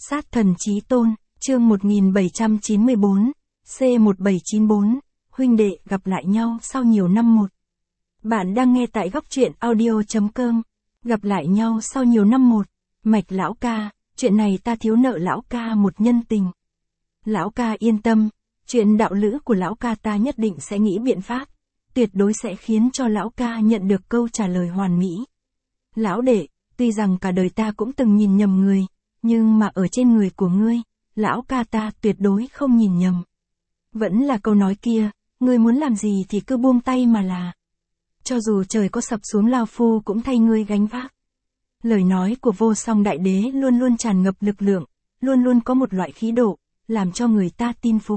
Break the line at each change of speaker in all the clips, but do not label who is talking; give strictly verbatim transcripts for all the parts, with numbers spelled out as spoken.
Sát thần chí tôn, chương một nghìn bảy trăm chín mươi bốn, C một bảy chín bốn, huynh đệ gặp lại nhau sau nhiều năm một. Bạn đang nghe tại góc truyện audio.com, gặp lại nhau sau nhiều năm một, Mạch lão ca, chuyện này ta thiếu nợ lão ca một nhân tình. Lão ca yên tâm, chuyện đạo lữ của lão ca ta nhất định sẽ nghĩ biện pháp, tuyệt đối sẽ khiến cho lão ca nhận được câu trả lời hoàn mỹ. Lão đệ, tuy rằng cả đời ta cũng từng nhìn nhầm người, nhưng mà ở trên người của ngươi, lão ca ta tuyệt đối không nhìn nhầm. Vẫn là câu nói kia, ngươi muốn làm gì thì cứ buông tay mà là. Cho dù trời có sập xuống lao phu cũng thay ngươi gánh vác. Lời nói của vô song đại đế luôn luôn tràn ngập lực lượng, luôn luôn có một loại khí độ, làm cho người ta tin phục.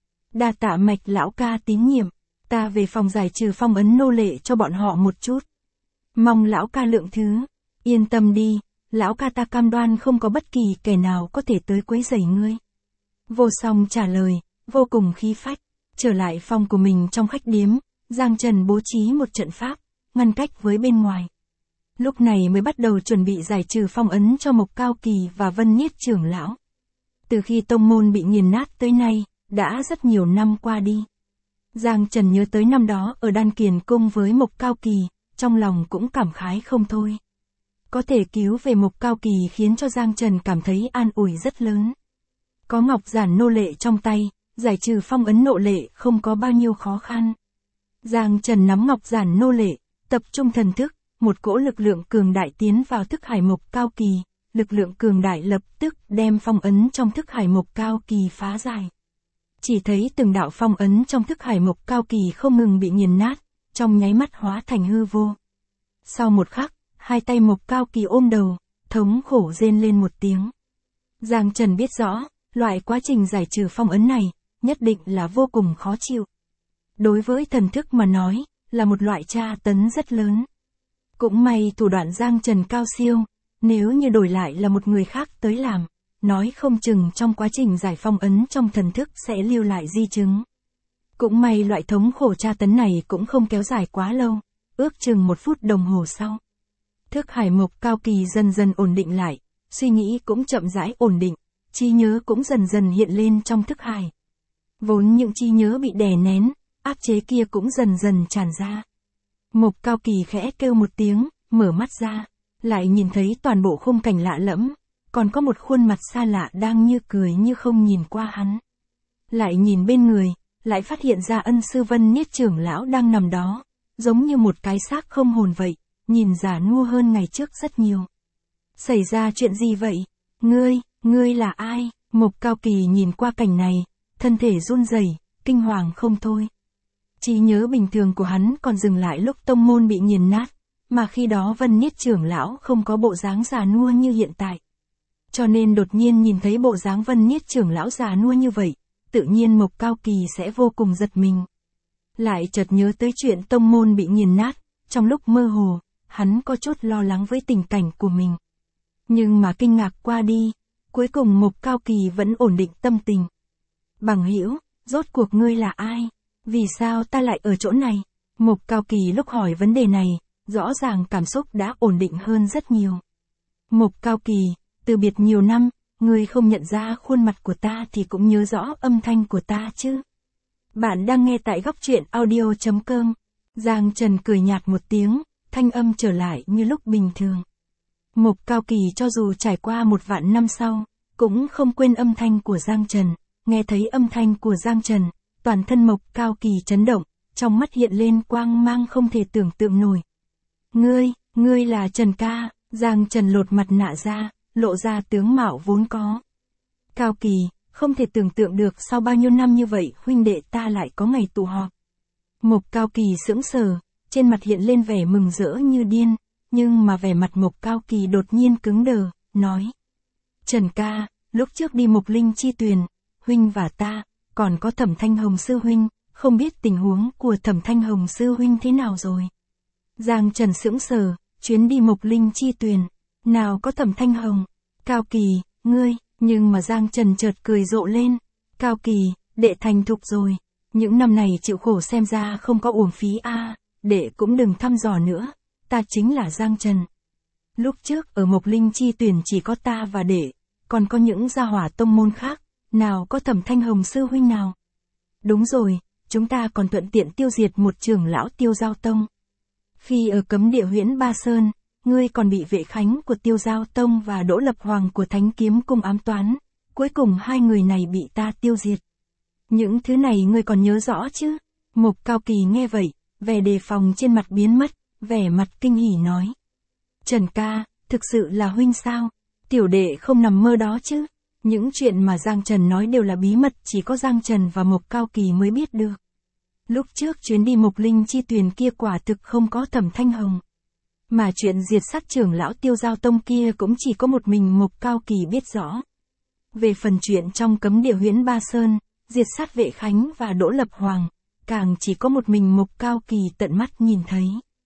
Đa tạ Mạch lão ca tín nhiệm, ta về phòng giải trừ phong ấn nô lệ cho bọn họ một chút. Mong lão ca lượng thứ, yên tâm đi, lão ca ta cam đoan không có bất kỳ kẻ nào có thể tới quấy rầy ngươi. Vô song trả lời, vô cùng khí phách, trở lại phòng của mình trong khách điếm, Giang Trần bố trí một trận pháp, ngăn cách với bên ngoài. Lúc này mới bắt đầu chuẩn bị giải trừ phong ấn cho Mộc Cao Kỳ và Vân Niết trưởng lão. Từ khi tông môn bị nghiền nát tới nay, đã rất nhiều năm qua đi. Giang Trần nhớ tới năm đó ở Đan Kiền Cung với Mộc Cao Kỳ, trong lòng cũng cảm khái không thôi. Có thể cứu về Mộc Cao Kỳ khiến cho Giang Trần cảm thấy an ủi rất lớn. Có ngọc giản nô lệ trong tay, giải trừ phong ấn nô lệ không có bao nhiêu khó khăn. Giang Trần nắm ngọc giản nô lệ, tập trung thần thức, một cỗ lực lượng cường đại tiến vào thức hải Mộc Cao Kỳ, lực lượng cường đại lập tức đem phong ấn trong thức hải Mộc Cao Kỳ phá giải. Chỉ thấy từng đạo phong ấn trong thức hải Mộc Cao Kỳ không ngừng bị nghiền nát, trong nháy mắt hóa thành hư vô. Sau một khắc, hai tay Mộc Cao Kỳ ôm đầu, thống khổ rên lên một tiếng. Giang Trần biết rõ, loại quá trình giải trừ phong ấn này, nhất định là vô cùng khó chịu. Đối với thần thức mà nói, là một loại tra tấn rất lớn. Cũng may thủ đoạn Giang Trần cao siêu, nếu như đổi lại là một người khác tới làm, nói không chừng trong quá trình giải phong ấn trong thần thức sẽ lưu lại di chứng. Cũng may loại thống khổ tra tấn này cũng không kéo dài quá lâu, ước chừng một phút đồng hồ sau. Thức hải Mộc Cao Kỳ dần dần ổn định lại, suy nghĩ cũng chậm rãi ổn định, trí nhớ cũng dần dần hiện lên trong thức hải. Vốn những trí nhớ bị đè nén, áp chế kia cũng dần dần tràn ra. Mộc Cao Kỳ khẽ kêu một tiếng, mở mắt ra, lại nhìn thấy toàn bộ khung cảnh lạ lẫm, còn có một khuôn mặt xa lạ đang như cười như không nhìn qua hắn. Lại nhìn bên người, lại phát hiện ra ân sư Vân Niết trưởng lão đang nằm đó, giống như một cái xác không hồn vậy, nhìn già nua hơn ngày trước rất nhiều. Xảy ra chuyện gì vậy? Ngươi, ngươi là ai? Mộc Cao Kỳ nhìn qua cảnh này, thân thể run rẩy, kinh hoàng không thôi. Trí nhớ bình thường của hắn còn dừng lại lúc tông môn bị nghiền nát, mà khi đó Vân Niết trưởng lão không có bộ dáng già nua như hiện tại. Cho nên đột nhiên nhìn thấy bộ dáng Vân Niết trưởng lão già nua như vậy, tự nhiên Mộc Cao Kỳ sẽ vô cùng giật mình. Lại chợt nhớ tới chuyện tông môn bị nghiền nát, trong lúc mơ hồ, hắn có chút lo lắng với tình cảnh của mình. Nhưng mà kinh ngạc qua đi, cuối cùng Mộc Cao Kỳ vẫn ổn định tâm tình. Bằng hữu, rốt cuộc ngươi là ai? Vì sao ta lại ở chỗ này? Mộc Cao Kỳ lúc hỏi vấn đề này, rõ ràng cảm xúc đã ổn định hơn rất nhiều. Mộc Cao Kỳ, từ biệt nhiều năm, ngươi không nhận ra khuôn mặt của ta thì cũng nhớ rõ âm thanh của ta chứ? Bạn đang nghe tại góc truyện audio.com. Giang Trần cười nhạt một tiếng, thanh âm trở lại như lúc bình thường. Mộc Cao Kỳ cho dù trải qua một vạn năm sau, cũng không quên âm thanh của Giang Trần. Nghe thấy âm thanh của Giang Trần, toàn thân Mộc Cao Kỳ chấn động, trong mắt hiện lên quang mang không thể tưởng tượng nổi. Ngươi, ngươi là Trần ca? Giang Trần lột mặt nạ ra, lộ ra tướng mạo vốn có. Cao Kỳ, không thể tưởng tượng được sau bao nhiêu năm như vậy huynh đệ ta lại có ngày tụ họp. Mộc Cao Kỳ sững sờ, trên mặt hiện lên vẻ mừng rỡ như điên, nhưng mà vẻ mặt Mộc Cao Kỳ đột nhiên cứng đờ, nói. Trần ca, lúc trước đi Mộc Linh Chi Tuyền, huynh và ta, còn có Thẩm Thanh Hồng sư huynh, không biết tình huống của Thẩm Thanh Hồng sư huynh thế nào rồi. Giang Trần sững sờ, chuyến đi Mộc Linh Chi Tuyền, nào có Thẩm Thanh Hồng? Cao Kỳ, ngươi, nhưng mà Giang Trần chợt cười rộ lên. Cao Kỳ, đệ thành thục rồi, những năm này chịu khổ xem ra không có uổng phí a, à, đệ cũng đừng thăm dò nữa, ta chính là Giang Trần. Lúc trước ở Mộc Linh Chi Tuyền chỉ có ta và đệ, còn có những gia hỏa tông môn khác, nào có Thẩm Thanh Hồng sư huynh nào. Đúng rồi, chúng ta còn thuận tiện tiêu diệt một trưởng lão Tiêu Giao Tông. Khi ở cấm địa huyễn Ba Sơn, ngươi còn bị Vệ Khánh của Tiêu Giao Tông và Đỗ Lập Hoàng của Thánh Kiếm Cung ám toán, cuối cùng hai người này bị ta tiêu diệt. Những thứ này ngươi còn nhớ rõ chứ? Mục Cao Kỳ nghe vậy, vẻ đề phòng trên mặt biến mất, vẻ mặt kinh hỉ nói. Trần ca, thực sự là huynh sao? Tiểu đệ không nằm mơ đó chứ. Những chuyện mà Giang Trần nói đều là bí mật chỉ có Giang Trần và Mục Cao Kỳ mới biết được. Lúc trước chuyến đi Mục Linh Chi Tuyền kia quả thực không có Thẩm Thanh Hồng. Mà chuyện diệt sát trưởng lão Tiêu Giao Tông kia cũng chỉ có một mình Mục Cao Kỳ biết rõ. Về phần chuyện trong cấm địa huyễn Ba Sơn, diệt sát Vệ Khánh và Đỗ Lập Hoàng, càng chỉ có một mình Mục Cao Kỳ tận mắt nhìn thấy.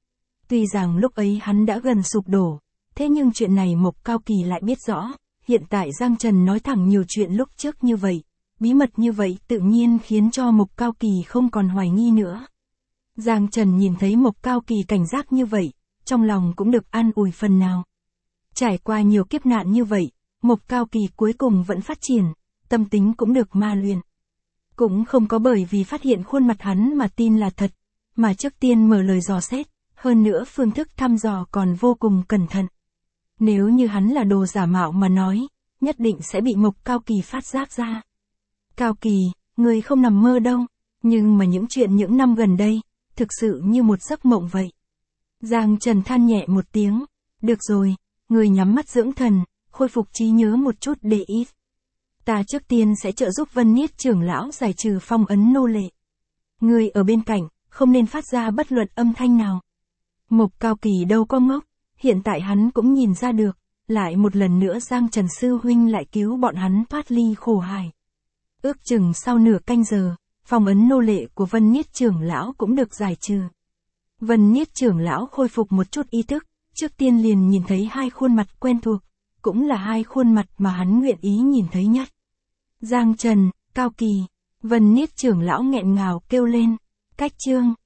Tuy rằng lúc ấy hắn đã gần sụp đổ, thế nhưng chuyện này Mục Cao Kỳ lại biết rõ, hiện tại Giang Trần nói thẳng nhiều chuyện lúc trước như vậy, bí mật như vậy tự nhiên khiến cho Mục Cao Kỳ không còn hoài nghi nữa. Giang Trần nhìn thấy Mục Cao Kỳ cảnh giác như vậy, trong lòng cũng được an ủi phần nào. Trải qua nhiều kiếp nạn như vậy, Mục Cao Kỳ cuối cùng vẫn phát triển, tâm tính cũng được ma luyện. Cũng không có bởi vì phát hiện khuôn mặt hắn mà tin là thật, mà trước tiên mở lời dò xét, hơn nữa phương thức thăm dò còn vô cùng cẩn thận. Nếu như hắn là đồ giả mạo mà nói, nhất định sẽ bị Mục Cao Kỳ phát giác ra. Cao Kỳ, người không nằm mơ đâu, nhưng mà những chuyện những năm gần đây, thực sự như một giấc mộng vậy. Giang Trần than nhẹ một tiếng, được rồi, người nhắm mắt dưỡng thần, khôi phục trí nhớ một chút để ít. Ta trước tiên sẽ trợ giúp Vân Niết trưởng lão giải trừ phong ấn nô lệ. Người ở bên cạnh, không nên phát ra bất luận âm thanh nào. Mục Cao Kỳ đâu có ngốc, hiện tại hắn cũng nhìn ra được, lại một lần nữa Giang Trần sư huynh lại cứu bọn hắn thoát ly khổ hải. Ước chừng sau nửa canh giờ, phong ấn nô lệ của Vân Niết trưởng lão cũng được giải trừ. Vân Niết trưởng lão khôi phục một chút ý thức, trước tiên liền nhìn thấy hai khuôn mặt quen thuộc, cũng là hai khuôn mặt mà hắn nguyện ý nhìn thấy nhất. Giang Trần, Cao Kỳ, Vân Niết trưởng lão nghẹn ngào kêu lên, cách chương.